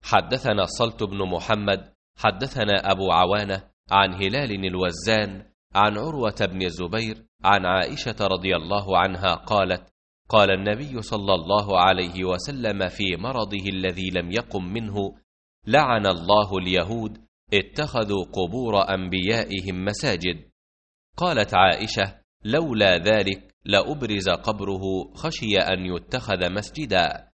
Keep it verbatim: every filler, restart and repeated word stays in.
حدثنا صلت بن محمد حدثنا أبو عوانة عن هلال الوزان عن عروة بن الزبير عن عائشة رضي الله عنها قالت: قال النبي صلى الله عليه وسلم في مرضه الذي لم يقم منه: لعن الله اليهود اتخذوا قبور أنبيائهم مساجد. قالت عائشة: لولا ذلك لأبرز قبره خشي أن يتخذ مسجدا.